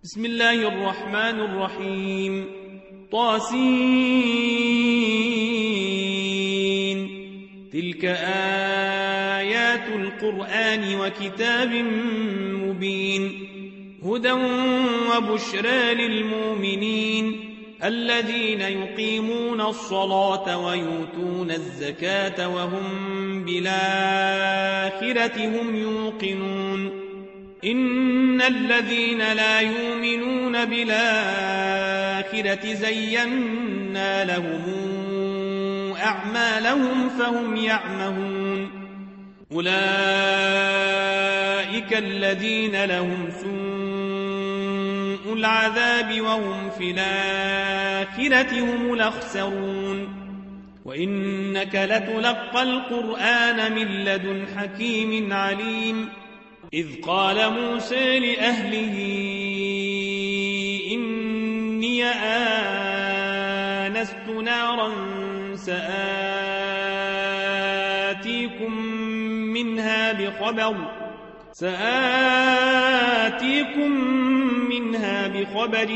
بسم الله الرحمن الرحيم طاسين تلك آيات القرآن وكتاب مبين هدى وبشرى للمؤمنين الذين يقيمون الصلاة ويؤتون الزكاة وهم بالآخرة هم يوقنون إن الذين لا يؤمنون بالآخرة زينا لهم أعمالهم فهم يعمهون أولئك الذين لهم سوء العذاب وهم في الآخرة هم الأخسرون وإنك لتلقى القرآن من لدن حكيم عليم إذ قال موسى لأهله إني آنست نارا سآتيكم منها بخبر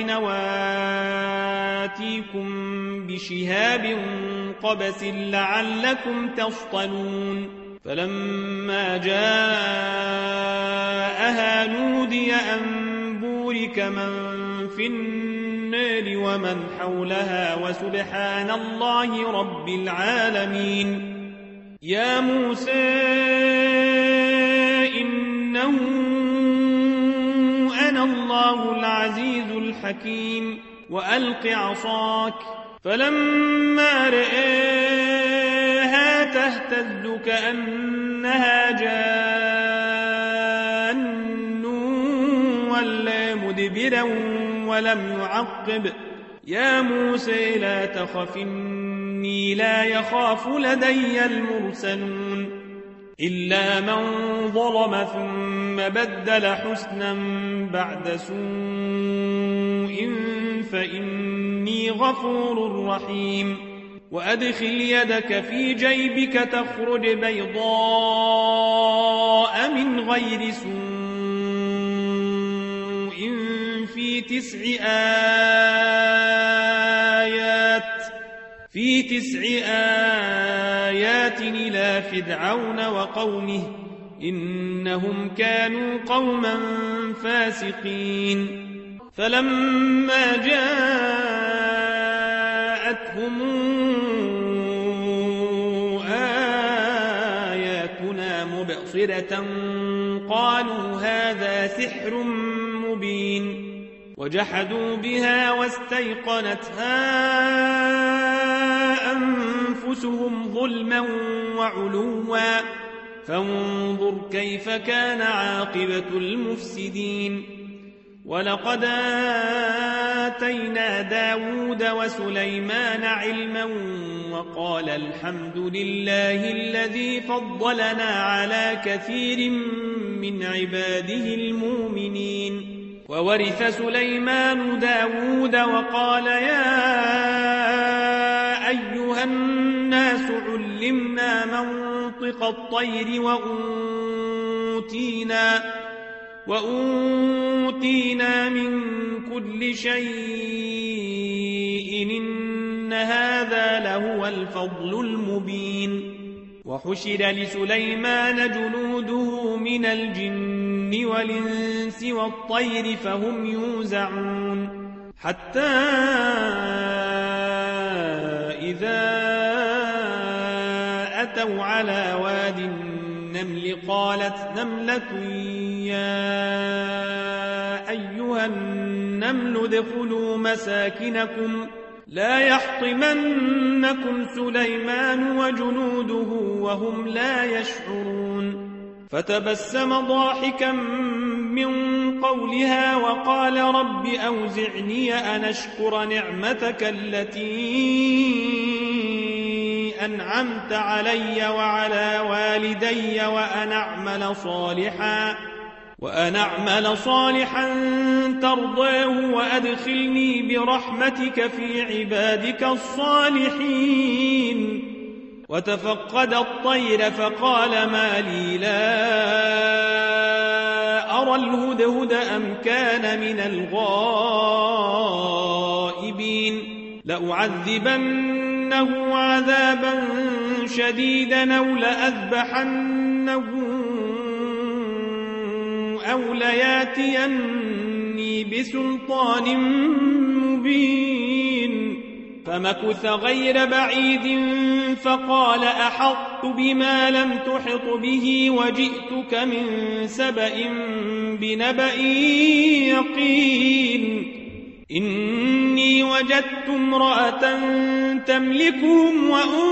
وآتيكم بشهاب قبس لعلكم تصطلون فلما جاءها نودي أن بورك من في النار ومن حولها وسبحان الله رب العالمين يا موسى إنه أنا الله العزيز الحكيم وألق عصاك فلما رآها تهتز كأنها جان ولا مدبرا ولم يعقب يا موسى لا تخف إني لا يخاف لدي المرسلون إلا من ظلم ثم بدل حسنا بعد سوء فإني غفور رحيم وأدخل يدك في جيبك تخرج بيضاء من غير سوء في تسع آيات إلى فرعون وقومه إنهم كانوا قوما فاسقين فلما جاءتهم آياتنا مبصرة قالوا هذا سحر مبين وجحدوا بها واستيقنتها أنفسهم ظلما وعلوا فانظر كيف كان عاقبة المفسدين ولقد آتينا داود وسليمان علما وقال الحمد لله الذي فضلنا على كثير من عباده المؤمنين وورث سليمان داود وقال يا أيها الناس علمنا منطق الطير وأوتينا من كل شيء إن هذا لهو الفضل المبين وحشر لسليمان جنوده من الجن والإنس والطير فهم يوزعون حتى إذا أتوا على واد النمل قالت نملة يا أيها النمل ادخلوا مساكنكم لا يحطمنكم سليمان وجنوده وهم لا يشعرون فتبسم ضاحكا من قولها وقال رب أوزعني أن أشكر نعمتك التي أنعمت علي وعلى والدي وأن أعمل صالحا ترضاه وأدخلني برحمتك في عبادك الصالحين وتفقد الطير فقال ما لي لا أرى الهدهد أم كان من الغائبين لأعذبنه عذابا شديدا أو لأذبحنه أو لياتيني بسلطان مبين فمكث غير بعيد فقال أحطت بما لم تحط به وجئتك من سبأ بنبأ يقين إني وجدت امرأة تملكهم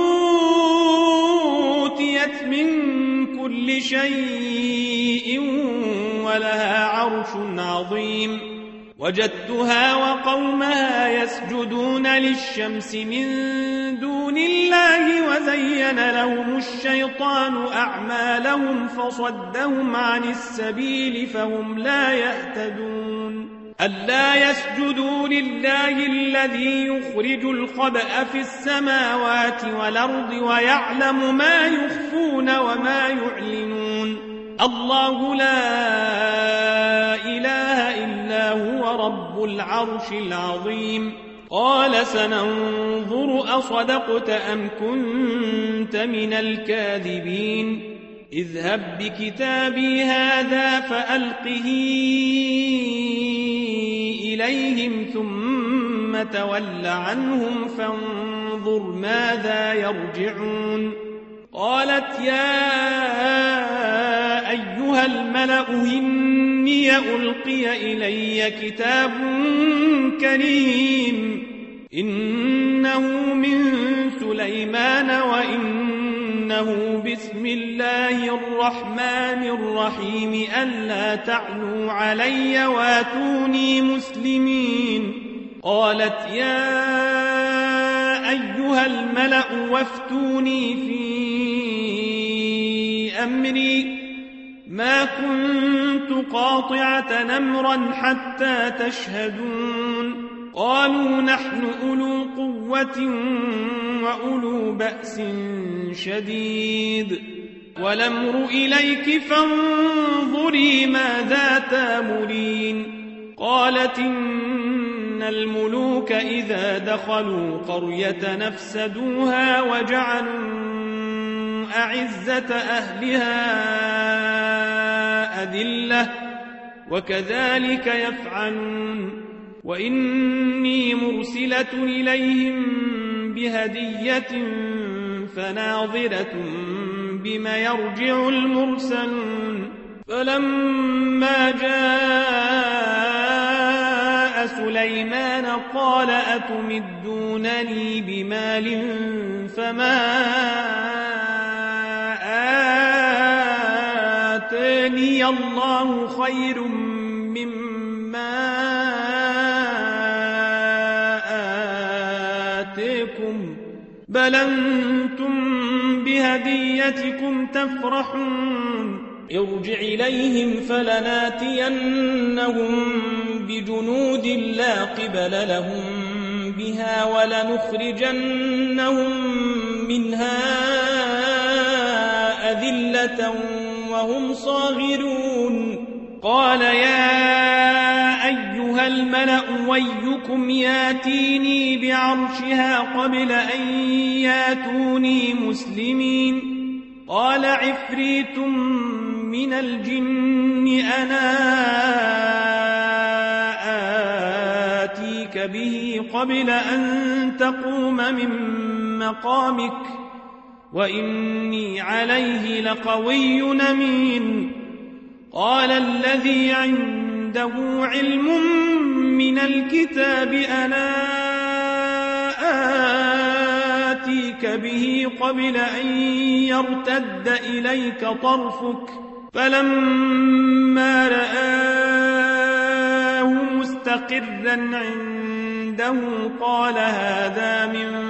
وأوتيت من كل شيء ولها عرش عظيم وجدتها وقومها يسجدون للشمس من دون الله وزين لهم الشيطان أعمالهم فصدهم عن السبيل فهم لا يهتدون ألا يسجدوا لله الذي يخرج الخبأ في السماوات والأرض ويعلم ما يخفون وما يعلنون الله لا إله إلا هو رب العرش العظيم قال سننظر أصدقت أم كنت من الكاذبين اذهب بكتابي هذا فألقه إليهم ثم تول عنهم فانظر ماذا يرجعون قالت يا أيها الملأ إني ألقي إلي كتاب كريم إنه من سليمان وإنه بسم الله الرحمن الرحيم ألا تعلوا علي واتوني مسلمين قالت يا أيها الملأ وافتوني في أمري ما كنت قاطعة أمرا حتى تشهدون قالوا نحن أولو قوة وأولو بأس شديد والأمر إليك فانظري ماذا تأمرين قالت إن الملوك إذا دخلوا قرية نفسدوها وجعلوا أعزة أهلها أذلة وكذلك يفعلون وإني مرسلة إليهم بهدية فناظرة بما يرجع المرسلون فلما جاء سليمان قال أتمدونني بمال فما آتاني الله خير مما آتيكم بل أنتم بهديتكم تفرحون ارجع إليهم فلناتينهم بجنود لا قبل لهم بها ولنخرجنهم منها أذلة وهم صاغرون قال يا أيها الملأ ويكم ياتيني بعرشها قبل أن ياتوني مسلمين قال عفريت من الجن أنا آتيك به قبل أن تقوم من مقامك وإني عليه لقوي أمين قال الذي عنده علم من الكتاب أنا آتيك به قبل أن يرتد إليك طرفك فلما رآه مستقرا عنده قال هذا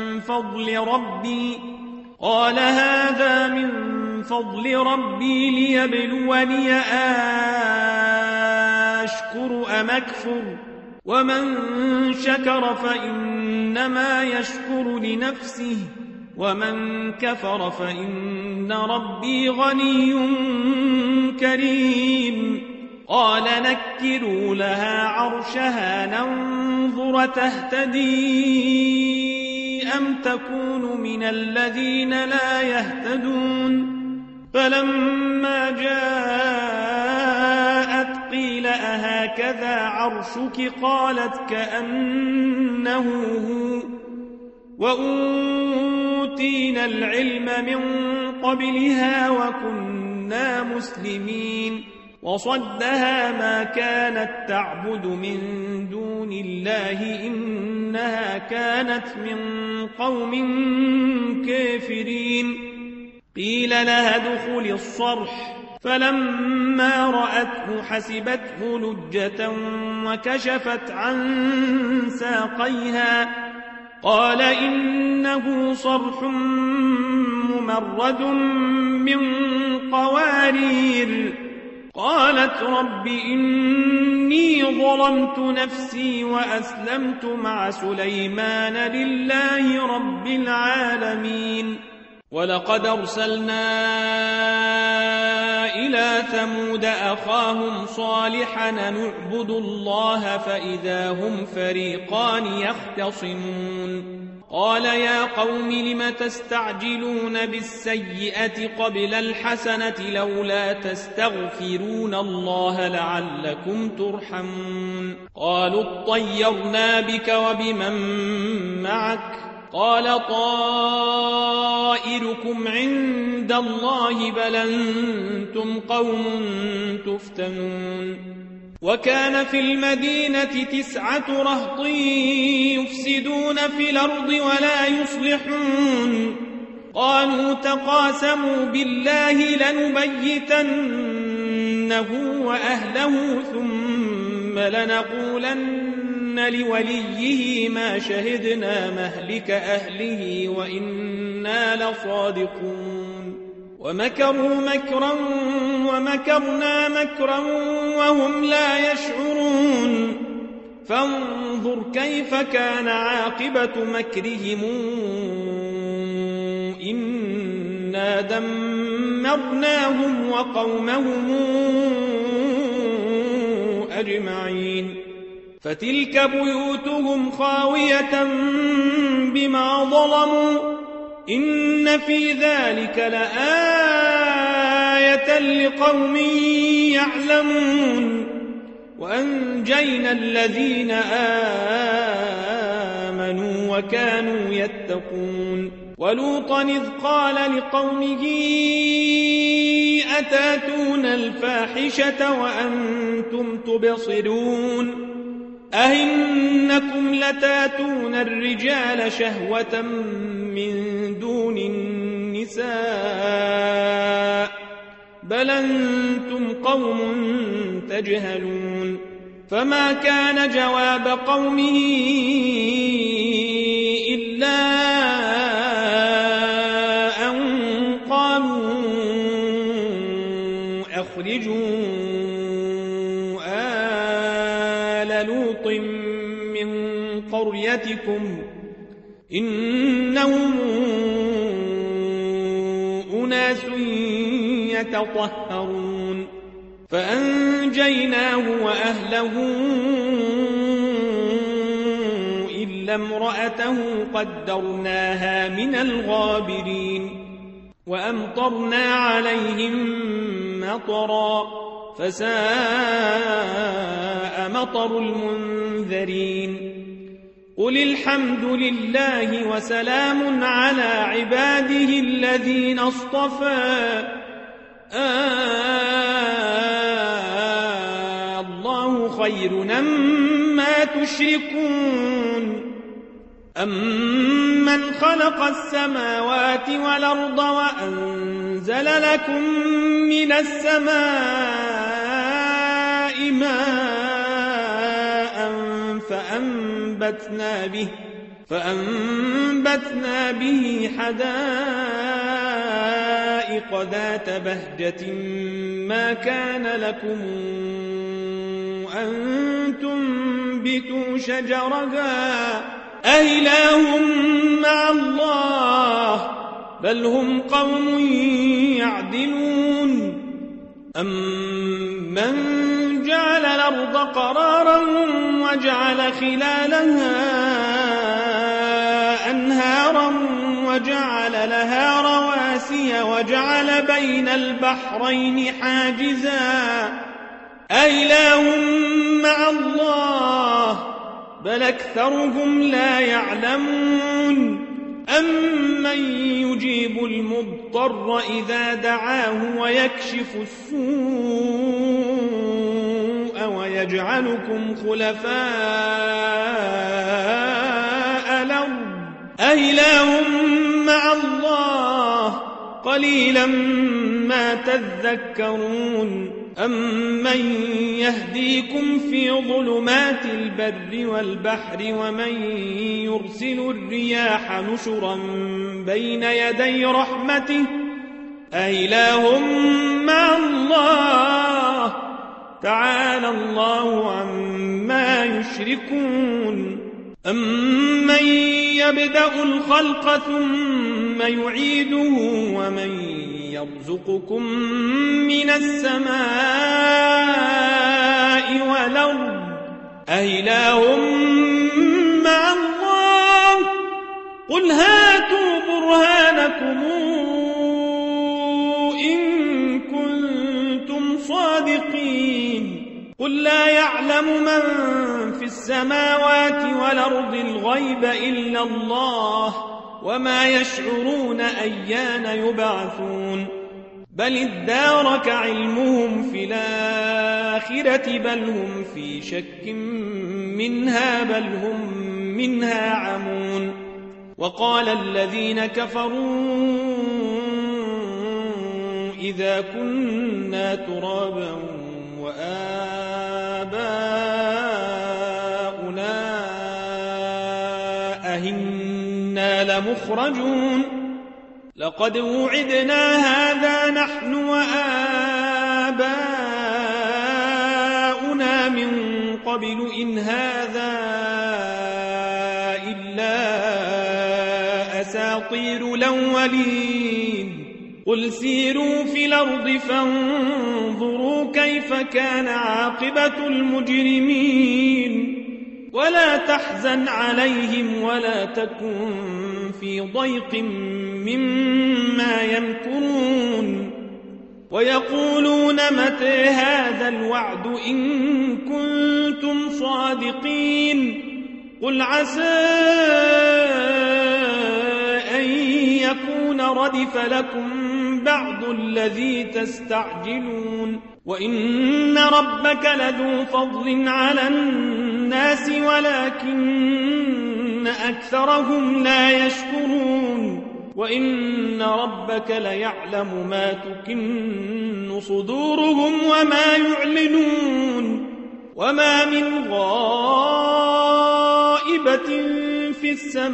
من فضل ربي ليبلوني أشكر أم أكفر ومن شكر فإنما يشكر لنفسه ومن كفر فإن ربي غني كريم قال نكروا لها عرشها ننظر تهتدي أم تكون من الذين لا يهتدون فلما جاءت قيل أهكذا عرشك قالت كأنه هو وأوتينا العلم من قبلها وكنا مسلمين وصدها ما كانت تعبد من دون الله إنها كانت من قوم كافرين قيل لها ادخل الصرح فلما رأته حسبته لجة وكشفت عن ساقيها قال إنه صرح ممرد من قوارير قالت رب إني ظلمت نفسي وأسلمت مع سليمان لله رب العالمين ولقد أرسلنا إلى ثمود أخاهم صالحا نعبد الله فإذا هم فريقان يختصمون قال يا قوم لم تستعجلون بالسيئة قبل الحسنة لولا تستغفرون الله لعلكم ترحمون قالوا اطيرنا بك وبمن معك قال طائركم عند الله بل أنتم قوم تفتنون وكان في المدينة 9 رهط يفسدون في الأرض ولا يصلحون قالوا تقاسموا بالله لنبيتنه وأهله ثم لنقولن لوليه ما شهدنا مهلك أهله وإنا لصادقون ومكروا مكرا ومكرنا مكرا وهم لا يشعرون فانظر كيف كان عاقبة مكرهم إنا دمرناهم وقومهم أجمعين فتلك بيوتهم خاوية بما ظلموا إن في ذلك لآية لقوم يعلمون وأنجينا الذين آمنوا وكانوا يتقون ولوطا إذ قال لقومه أتاتون الفاحشة وأنتم تبصرون أئنكم لتاتون الرجال شهوة من دون النساء بل أنتم قوم تجهلون فما كان جواب قومه إلا أن قالوا أخرجوا آل لوط من قريتكم إنهم أناس يتطهرون فأنجيناه وأهله إلا امرأته قدرناها من الغابرين وأمطرنا عليهم مطرا فساء مطر المنذرين قل الحمد لله وسلام على عباده الذين اصطفى الله خير أمّا تشركون أمن خلق السماوات والأرض وأنزل لكم من السماء ماء فأنبتنا به حدائق ذات بهجة ما كان لكم أن تنبتوا شجرها أإله مع الله بل هم قوم يعدلون أمن الأرض قرارا وجعل خلالها أنهارا وجعل لها رواسي وجعل بين البحرين حاجزا أإله مع الله بل أكثرهم لا يعلمون أمن يجيب المضطر إذا دعاه ويكشف السوء ويجعلكم خلفاء الأرض أإله مع الله قليلا ما تذكرون أمن يهديكم في ظلمات البر والبحر ومن يرسل الرياح نشرا بين يدي رحمته أإله مع الله تعالى الله عما يشركون أمن يبدأ الخلق ثم يعيده ومن يرزقكم من السماء والأرض أإله مع الله قل هاتوا برهانكم إن كنتم صادقين قل لا يعلم من في السماوات والأرض الغيب إلا الله وما يشعرون أيان يبعثون بل ادارك علمهم في الآخرة بل هم في شك منها بل هم منها عمون وقال الذين كفروا إذا كنا ترابا وآباؤنا أهنا لمخرجون لقد وعدنا هذا نحن وآباؤنا من قبل إن هذا إلا أساطير الأولين قل سيروا في الأرض فانظروا كيف كان عاقبة المجرمين ولا تحزن عليهم ولا تكن في ضيق مما يمكرون ويقولون متى هذا الوعد إن كنتم صادقين قل عسى أن يكون ردف لكم بعض الذي تستعجلون وإن ربك لذو فضل على الناس ولكن أكثرهم لا يشكرون وإن ربك ليعلم ما تكن صدورهم وما يعلنون وما من غائبة في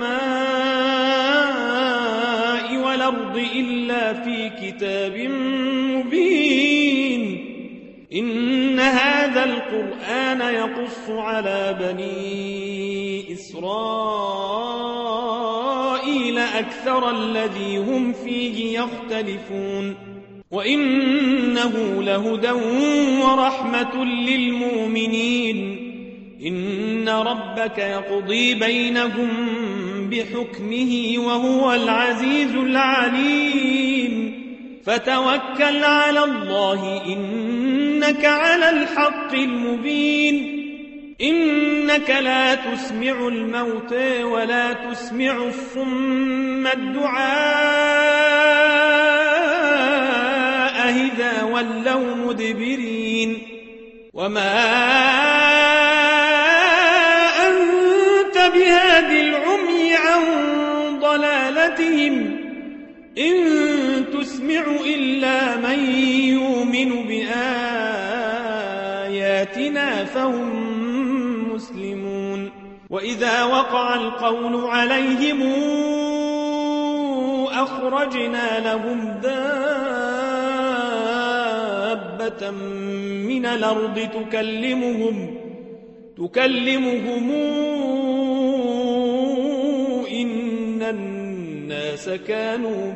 السماء والأرض إلا في كتاب مبين إن هذا القرآن يقص على بني إسرائيل أكثر الذي هم فيه يختلفون وإنه لهدى ورحمة للمؤمنين إن ربك يقضي بينهم بحكمه وهو العزيز العليم فتوكل على الله إنك على الحق المبين إنك لا تسمع الموتى ولا تسمع الصم الدعاء إذا ولوا مدبرين وما أنت بهاد العمي عن ضلالتهم إن تسمع إلا من يؤمن بآياتنا فهم مسلمون وإذا وقع القول عليهم أخرجنا لهم دابة من الأرض تكلمهم إن الناس كانوا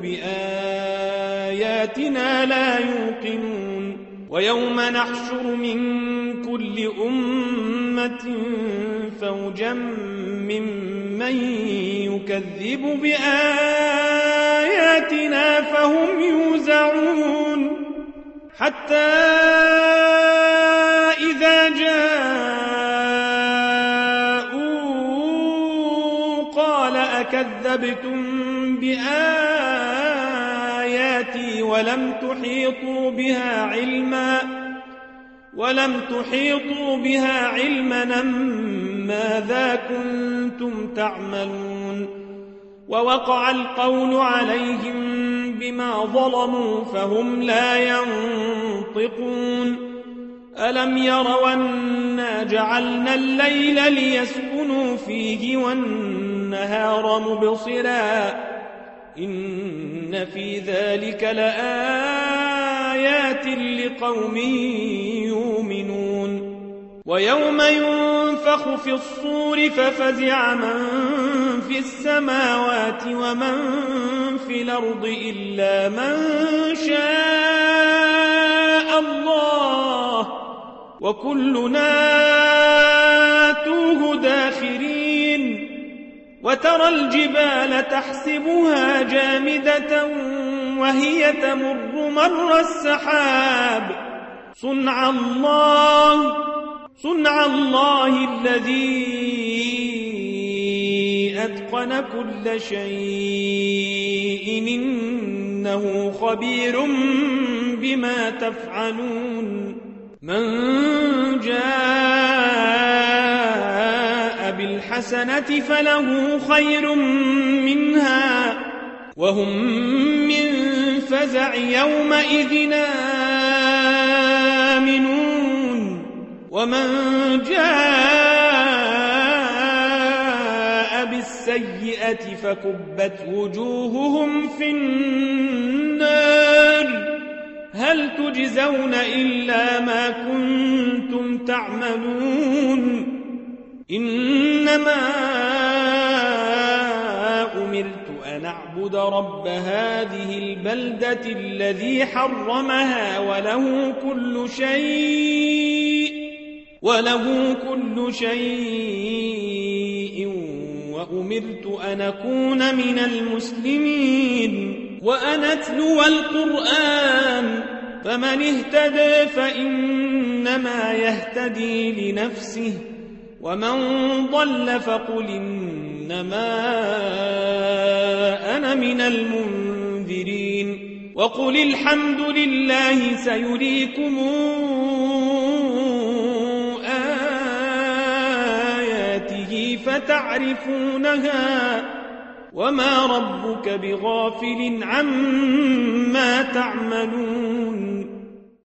بآياتنا لا يوقنون ويوم نحشر من كل كل أمة فوجا ممن يكذب بآياتنا فهم يوزعون حتى إذا جاءوا قال أكذبتم بآياتي ولم تحيطوا بها علما ماذا كنتم تعملون ووقع القول عليهم بما ظلموا فهم لا ينطقون ألم يروا أنا جعلنا الليل ليسكنوا فيه والنهار مبصرا إن في ذلك لآيات لقوم يؤمنون ويوم ينفخ في الصور ففزع من في السماوات ومن في الأرض إلا من شاء الله وكلنا آتوه داخرين وترى الجبال تحسبها جامدة وهي تمر مر السحاب صنع الله الذي أتقن كل شيء إنه خبير بما تفعلون من جاء بالحسنة فله خير منها وهم من فزع يومئذ آمنون ومن جاء بالسيئة فكبت وجوههم في النار هل تجزون إلا ما كنتم تعملون إنما أمرت أن أعبد رب هذه البلدة الذي حرمها وله كل شيء وأمرت أن أكون من المسلمين وأن أتلو القرآن فمن اهتدى فإنما يهتدي لنفسه ومن ضل فقل إنما أنا من المنذرين وقل الحمد لله سيريكم آياته فتعرفونها وما ربك بغافل عما تعملون